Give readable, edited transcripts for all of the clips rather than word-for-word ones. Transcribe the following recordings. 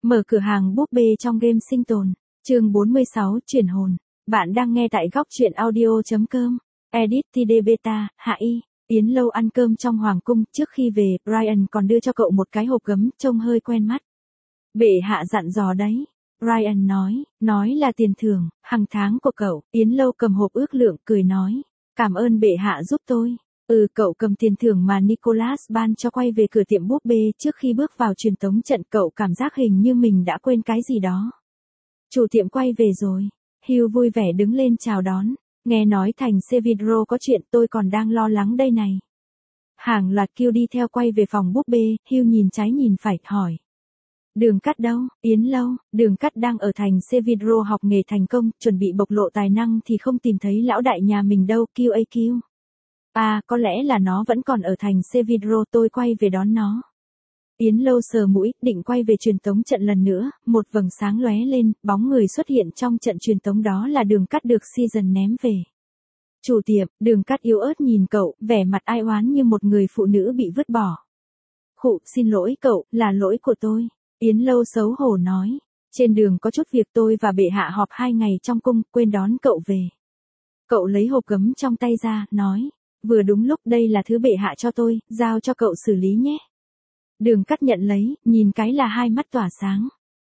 Mở cửa hàng búp bê trong game sinh tồn. Chương 46 chuyển hồn. Bạn đang nghe tại góc truyện audio.com. Edit TD Beta, Hạ Y. Yến Lâu ăn cơm trong hoàng cung, trước khi về, Brian còn đưa cho cậu một cái hộp gấm, trông hơi quen mắt. Bệ hạ dặn dò đấy. Brian nói là tiền thưởng, hàng tháng của cậu. Yến Lâu cầm hộp ước lượng, cười nói. Cảm ơn bệ hạ giúp tôi. Cậu cầm tiền thưởng mà Nicholas ban cho quay về cửa tiệm búp bê trước khi bước vào truyền tống trận, cậu cảm giác hình như mình đã quên cái gì đó. Chủ tiệm quay về rồi. Hugh vui vẻ đứng lên chào đón. Nghe nói thành Sevidro có chuyện, tôi còn đang lo lắng đây này. Hàng loạt kêu đi theo quay về phòng búp bê, Hugh nhìn trái nhìn phải, hỏi. Đường Cắt đâu? Yến Lâu, Đường Cắt đang ở thành Sevidro học nghề thành công, chuẩn bị bộc lộ tài năng thì không tìm thấy lão đại nhà mình đâu, QAQ. Có lẽ là nó vẫn còn ở thành Sevidro, tôi quay về đón nó. Yến Lâu sờ mũi, định quay về truyền tống trận lần nữa, một vầng sáng lóe lên, bóng người xuất hiện trong trận truyền tống, đó là Đường Cắt được Season ném về. Chủ tiệm, Đường Cắt yếu ớt nhìn cậu, vẻ mặt ai oán như một người phụ nữ bị vứt bỏ. Khụ, xin lỗi cậu, là lỗi của tôi. Yến Lâu xấu hổ nói. Trên đường có chút việc, tôi và bệ hạ họp 2 ngày trong cung, quên đón cậu về. Cậu lấy hộp gấm trong tay ra, nói. Vừa đúng lúc, đây là thứ bệ hạ cho tôi, giao cho cậu xử lý nhé. Đường Cắt nhận lấy, nhìn cái là hai mắt tỏa sáng.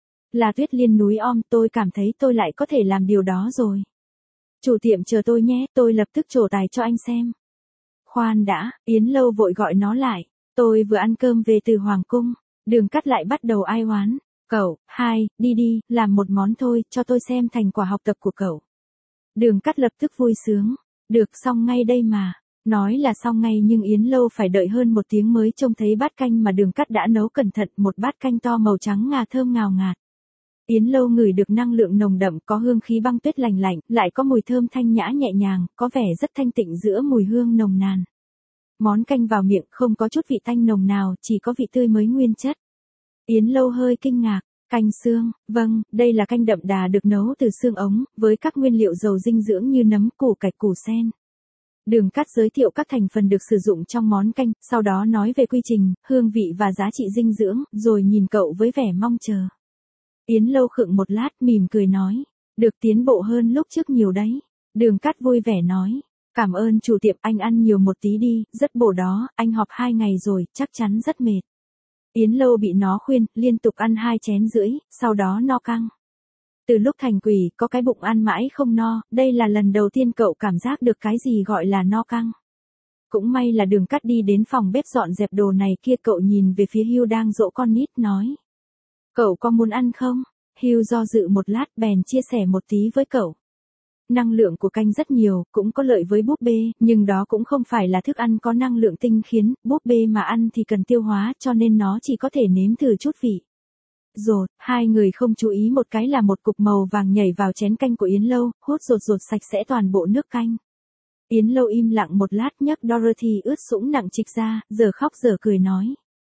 Là tuyết liên núi om, tôi cảm thấy tôi lại có thể làm điều đó rồi. Chủ tiệm chờ tôi nhé, tôi lập tức trổ tài cho anh xem. Khoan đã, Yến Lâu vội gọi nó lại. Tôi vừa ăn cơm về từ hoàng cung. Đường Cắt lại bắt đầu ai oán. Cậu, đi, làm một món thôi, cho tôi xem thành quả học tập của cậu. Đường Cắt lập tức vui sướng. Được, xong ngay đây mà. Nói là xong ngay nhưng Yến Lâu phải đợi hơn 1 tiếng mới trông thấy bát canh mà Đường Cắt đã nấu cẩn thận, một bát canh to màu trắng ngà thơm ngào ngạt. Yến Lâu ngửi được năng lượng nồng đậm, có hương khí băng tuyết lành lạnh, lại có mùi thơm thanh nhã nhẹ nhàng, có vẻ rất thanh tịnh giữa mùi hương nồng nàn. Món canh vào miệng không có chút vị tanh nồng nào, chỉ có vị tươi mới nguyên chất. Yến Lâu hơi kinh ngạc. Canh xương, vâng, đây là canh đậm đà được nấu từ xương ống, với các nguyên liệu giàu dinh dưỡng như nấm, củ cải, củ sen. Đường Cắt giới thiệu các thành phần được sử dụng trong món canh, sau đó nói về quy trình, hương vị và giá trị dinh dưỡng, rồi nhìn cậu với vẻ mong chờ. Yến Lâu khựng một lát, mỉm cười nói. Được tiến bộ hơn lúc trước nhiều đấy. Đường Cắt vui vẻ nói. Cảm ơn chủ tiệm, anh ăn nhiều một tí đi, rất bổ đó, anh họp 2 ngày rồi, chắc chắn rất mệt. Yến Lâu bị nó khuyên, liên tục ăn 2 chén rưỡi, sau đó no căng. Từ lúc thành quỷ, có cái bụng ăn mãi không no, đây là lần đầu tiên cậu cảm giác được cái gì gọi là no căng. Cũng may là Đường Cắt đi đến phòng bếp dọn dẹp đồ này kia, cậu nhìn về phía Hugh đang dỗ con nít, nói. Cậu có muốn ăn không? Hugh do dự một lát, bèn chia sẻ một tí với cậu. Năng lượng của canh rất nhiều, cũng có lợi với búp bê, nhưng đó cũng không phải là thức ăn có năng lượng tinh khiết, búp bê mà ăn thì cần tiêu hóa, cho nên nó chỉ có thể nếm thử chút vị. Rột, hai người không chú ý một cái là một cục màu vàng nhảy vào chén canh của Yến Lâu, hút rột sạch sẽ toàn bộ nước canh. Yến Lâu im lặng một lát, nhấc Dorothy ướt sũng nặng trịch ra, giờ khóc giờ cười nói.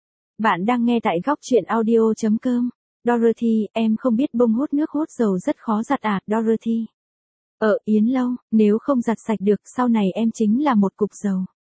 Bạn đang nghe tại góc truyện audio.com. Dorothy, em không biết bông hút nước hút dầu rất khó giặt à, Dorothy. Yến Lâu, nếu không giặt sạch được, sau này em chính là một cục dầu.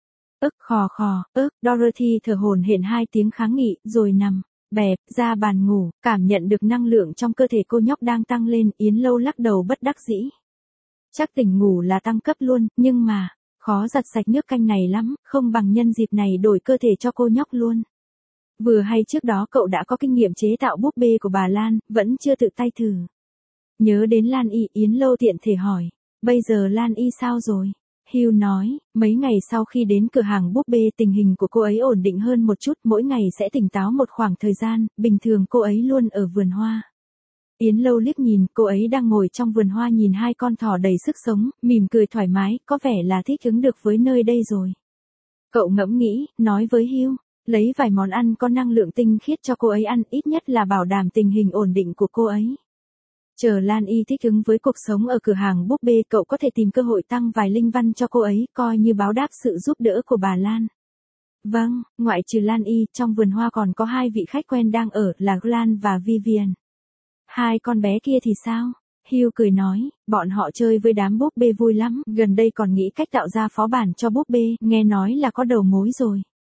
Dorothy thở hổn hển 2 tiếng kháng nghị, rồi nằm bẹp ra bàn ngủ, cảm nhận được năng lượng trong cơ thể cô nhóc đang tăng lên, Yến Lâu lắc đầu bất đắc dĩ. Chắc tỉnh ngủ là tăng cấp luôn, nhưng mà, khó giặt sạch nước canh này lắm, không bằng nhân dịp này đổi cơ thể cho cô nhóc luôn. Vừa hay trước đó cậu đã có kinh nghiệm chế tạo búp bê của bà Lan, vẫn chưa tự tay thử. Nhớ đến Lan Y, Yến Lâu tiện thể hỏi, bây giờ Lan Y sao rồi? Hugh nói, mấy ngày sau khi đến cửa hàng búp bê tình hình của cô ấy ổn định hơn một chút, mỗi ngày sẽ tỉnh táo một khoảng thời gian, bình thường cô ấy luôn ở vườn hoa. Yến Lâu liếc nhìn, cô ấy đang ngồi trong vườn hoa nhìn 2 con thỏ đầy sức sống, mỉm cười thoải mái, có vẻ là thích ứng được với nơi đây rồi. Cậu ngẫm nghĩ, nói với Hugh, lấy vài món ăn có năng lượng tinh khiết cho cô ấy ăn, ít nhất là bảo đảm tình hình ổn định của cô ấy. Chờ Lan Y thích ứng với cuộc sống ở cửa hàng búp bê, cậu có thể tìm cơ hội tăng vài linh văn cho cô ấy, coi như báo đáp sự giúp đỡ của bà Lan. Vâng, ngoại trừ Lan Y, trong vườn hoa còn có 2 vị khách quen đang ở, là Glan và Vivian. 2 con bé kia thì sao? Hugh cười nói, bọn họ chơi với đám búp bê vui lắm, gần đây còn nghĩ cách tạo ra phó bản cho búp bê, nghe nói là có đầu mối rồi.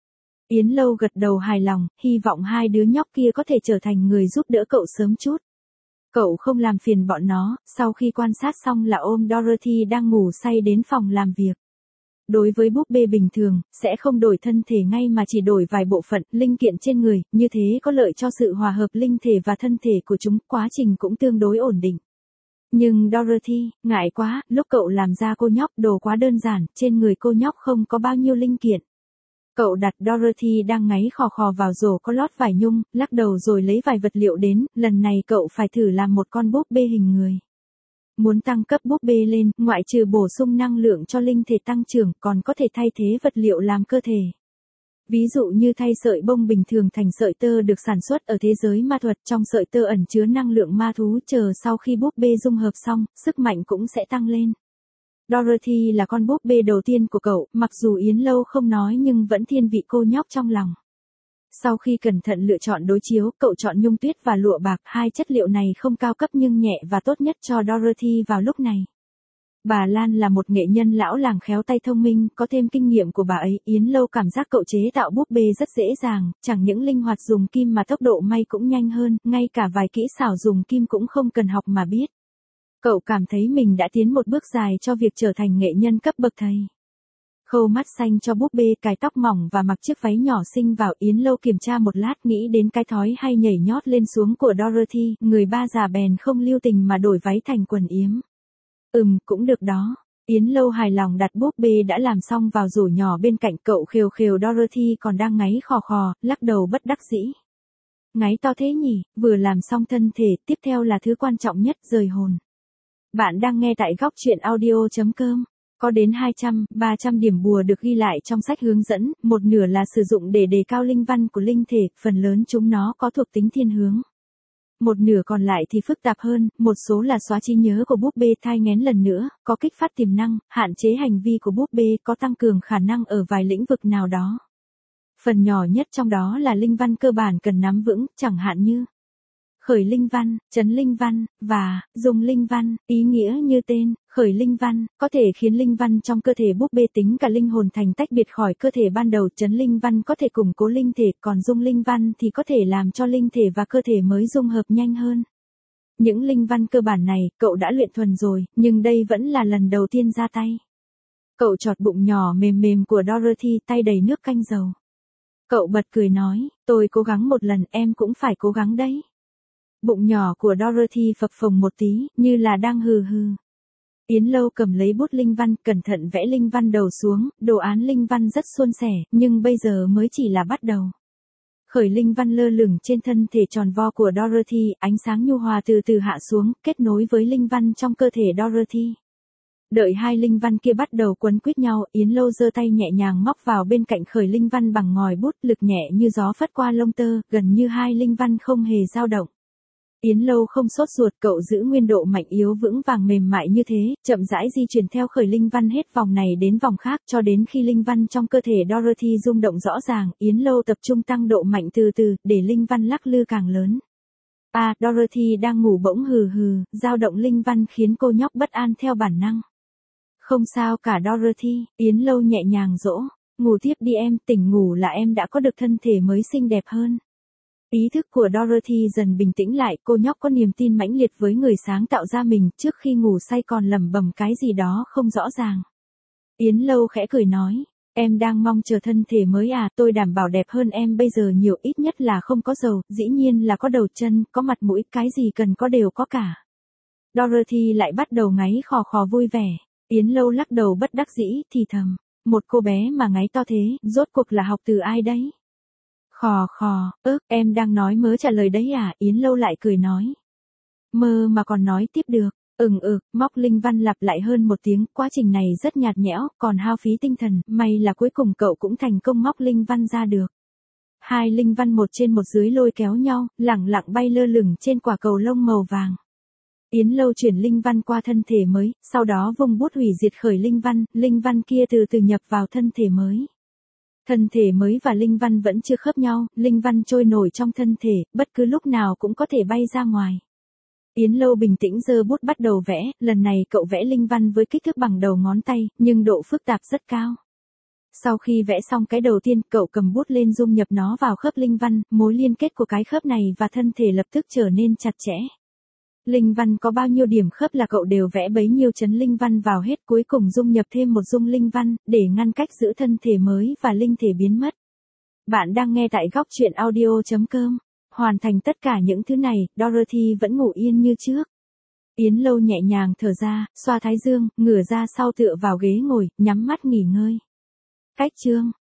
Yến Lâu gật đầu hài lòng, hy vọng hai đứa nhóc kia có thể trở thành người giúp đỡ cậu sớm chút. Cậu không làm phiền bọn nó, sau khi quan sát xong là ôm Dorothy đang ngủ say đến phòng làm việc. Đối với búp bê bình thường, sẽ không đổi thân thể ngay mà chỉ đổi vài bộ phận, linh kiện trên người, như thế có lợi cho sự hòa hợp linh thể và thân thể của chúng, quá trình cũng tương đối ổn định. Nhưng Dorothy, ngại quá, lúc cậu làm ra cô nhóc đồ quá đơn giản, trên người cô nhóc không có bao nhiêu linh kiện. Cậu đặt Dorothy đang ngáy khò khò vào rổ có lót vải nhung, lắc đầu rồi lấy vài vật liệu đến, lần này cậu phải thử làm một con búp bê hình người. Muốn tăng cấp búp bê lên, ngoại trừ bổ sung năng lượng cho linh thể tăng trưởng, còn có thể thay thế vật liệu làm cơ thể. Ví dụ như thay sợi bông bình thường thành sợi tơ được sản xuất ở thế giới ma thuật, trong sợi tơ ẩn chứa năng lượng ma thú, chờ sau khi búp bê dung hợp xong, sức mạnh cũng sẽ tăng lên. Dorothy là con búp bê đầu tiên của cậu, mặc dù Yến Lâu không nói nhưng vẫn thiên vị cô nhóc trong lòng. Sau khi cẩn thận lựa chọn đối chiếu, cậu chọn nhung tuyết và lụa bạc, hai chất liệu này không cao cấp nhưng nhẹ và tốt nhất cho Dorothy vào lúc này. Bà Lan là một nghệ nhân lão làng khéo tay thông minh, có thêm kinh nghiệm của bà ấy, Yến Lâu cảm giác cậu chế tạo búp bê rất dễ dàng, chẳng những linh hoạt dùng kim mà tốc độ may cũng nhanh hơn, ngay cả vài kỹ xảo dùng kim cũng không cần học mà biết. Cậu cảm thấy mình đã tiến một bước dài cho việc trở thành nghệ nhân cấp bậc thầy. Khâu mắt xanh cho búp bê, cài tóc mỏng và mặc chiếc váy nhỏ xinh vào, Yến Lâu kiểm tra một lát nghĩ đến cái thói hay nhảy nhót lên xuống của Dorothy, người ba già bèn không lưu tình mà đổi váy thành quần yếm. Cũng được đó. Yến Lâu hài lòng đặt búp bê đã làm xong vào rổ nhỏ bên cạnh, cậu khều khều Dorothy còn đang ngáy khò khò, lắc đầu bất đắc dĩ. Ngáy to thế nhỉ, vừa làm xong thân thể, tiếp theo là thứ quan trọng nhất, rời hồn. Bạn đang nghe tại góc truyện audio.com. Có đến 200-300 điểm bùa được ghi lại trong sách hướng dẫn, một nửa là sử dụng để đề cao linh văn của linh thể, phần lớn chúng nó có thuộc tính thiên hướng. Một nửa còn lại thì phức tạp hơn, một số là xóa trí nhớ của búp bê, thai nghén lần nữa, có kích phát tiềm năng, hạn chế hành vi của búp bê, có tăng cường khả năng ở vài lĩnh vực nào đó. Phần nhỏ nhất trong đó là linh văn cơ bản cần nắm vững, chẳng hạn như khởi linh văn, trấn linh văn, và dùng linh văn, ý nghĩa như tên, khởi linh văn, có thể khiến linh văn trong cơ thể búp bê tính cả linh hồn thành tách biệt khỏi cơ thể ban đầu, trấn linh văn có thể củng cố linh thể, còn dung linh văn thì có thể làm cho linh thể và cơ thể mới dung hợp nhanh hơn. Những linh văn cơ bản này, cậu đã luyện thuần rồi, nhưng đây vẫn là lần đầu tiên ra tay. Cậu chọt bụng nhỏ mềm mềm của Dorothy, tay đầy nước canh dầu. Cậu bật cười nói, tôi cố gắng một lần, em cũng phải cố gắng đấy. Bụng nhỏ của Dorothy phập phồng một tí, như là đang hừ hừ. Yến Lâu cầm lấy bút linh văn, cẩn thận vẽ linh văn đầu xuống, đồ án linh văn rất suôn sẻ, nhưng bây giờ mới chỉ là bắt đầu. Khởi linh văn lơ lửng trên thân thể tròn vo của Dorothy, ánh sáng nhu hòa từ từ hạ xuống, kết nối với linh văn trong cơ thể Dorothy. Đợi hai linh văn kia bắt đầu quấn quýt nhau, Yến Lâu giơ tay nhẹ nhàng móc vào bên cạnh khởi linh văn bằng ngòi bút, lực nhẹ như gió phất qua lông tơ, gần như hai linh văn không hề dao động. Yến Lâu không sốt ruột, cậu giữ nguyên độ mạnh yếu vững vàng mềm mại như thế, chậm rãi di chuyển theo khởi linh văn hết vòng này đến vòng khác, cho đến khi linh văn trong cơ thể Dorothy rung động rõ ràng, Yến Lâu tập trung tăng độ mạnh từ từ, để linh văn lắc lư càng lớn. Dorothy đang ngủ bỗng hừ hừ, dao động linh văn khiến cô nhóc bất an theo bản năng. Không sao cả Dorothy, Yến Lâu nhẹ nhàng dỗ, ngủ tiếp đi em, tỉnh ngủ là em đã có được thân thể mới xinh đẹp hơn. Ý thức của Dorothy dần bình tĩnh lại, cô nhóc có niềm tin mãnh liệt với người sáng tạo ra mình, trước khi ngủ say còn lẩm bẩm cái gì đó không rõ ràng. Yến Lâu khẽ cười nói, em đang mong chờ thân thể mới à, tôi đảm bảo đẹp hơn em bây giờ nhiều, ít nhất là không có râu, dĩ nhiên là có đầu chân, có mặt mũi, cái gì cần có đều có cả. Dorothy lại bắt đầu ngáy khò khò vui vẻ. Yến Lâu lắc đầu bất đắc dĩ, thì thầm, một cô bé mà ngáy to thế, rốt cuộc là học từ ai đấy? Khò khò, em đang nói mớ trả lời đấy à, Yến Lâu lại cười nói. Mơ mà còn nói tiếp được, móc linh văn lặp lại hơn một tiếng, quá trình này rất nhạt nhẽo, còn hao phí tinh thần, may là cuối cùng cậu cũng thành công móc linh văn ra được. Hai linh văn một trên một dưới lôi kéo nhau, lẳng lặng bay lơ lửng trên quả cầu lông màu vàng. Yến Lâu chuyển linh văn qua thân thể mới, sau đó vung bút hủy diệt khởi linh văn kia từ từ nhập vào thân thể mới. Thân thể mới và linh văn vẫn chưa khớp nhau, linh văn trôi nổi trong thân thể, bất cứ lúc nào cũng có thể bay ra ngoài. Yến Lâu bình tĩnh giơ bút bắt đầu vẽ, lần này cậu vẽ linh văn với kích thước bằng đầu ngón tay, nhưng độ phức tạp rất cao. Sau khi vẽ xong cái đầu tiên, cậu cầm bút lên dung nhập nó vào khớp linh văn, mối liên kết của cái khớp này và thân thể lập tức trở nên chặt chẽ. Linh văn có bao nhiêu điểm khớp là cậu đều vẽ bấy nhiêu chấn linh văn vào hết, cuối cùng dung nhập thêm một dung linh văn, để ngăn cách giữa thân thể mới và linh thể biến mất. Bạn đang nghe tại góc truyện audio.com. Hoàn thành tất cả những thứ này, Dorothy vẫn ngủ yên như trước. Yến Lâu nhẹ nhàng thở ra, xoa thái dương, ngửa ra sau tựa vào ghế ngồi, nhắm mắt nghỉ ngơi. Cách chương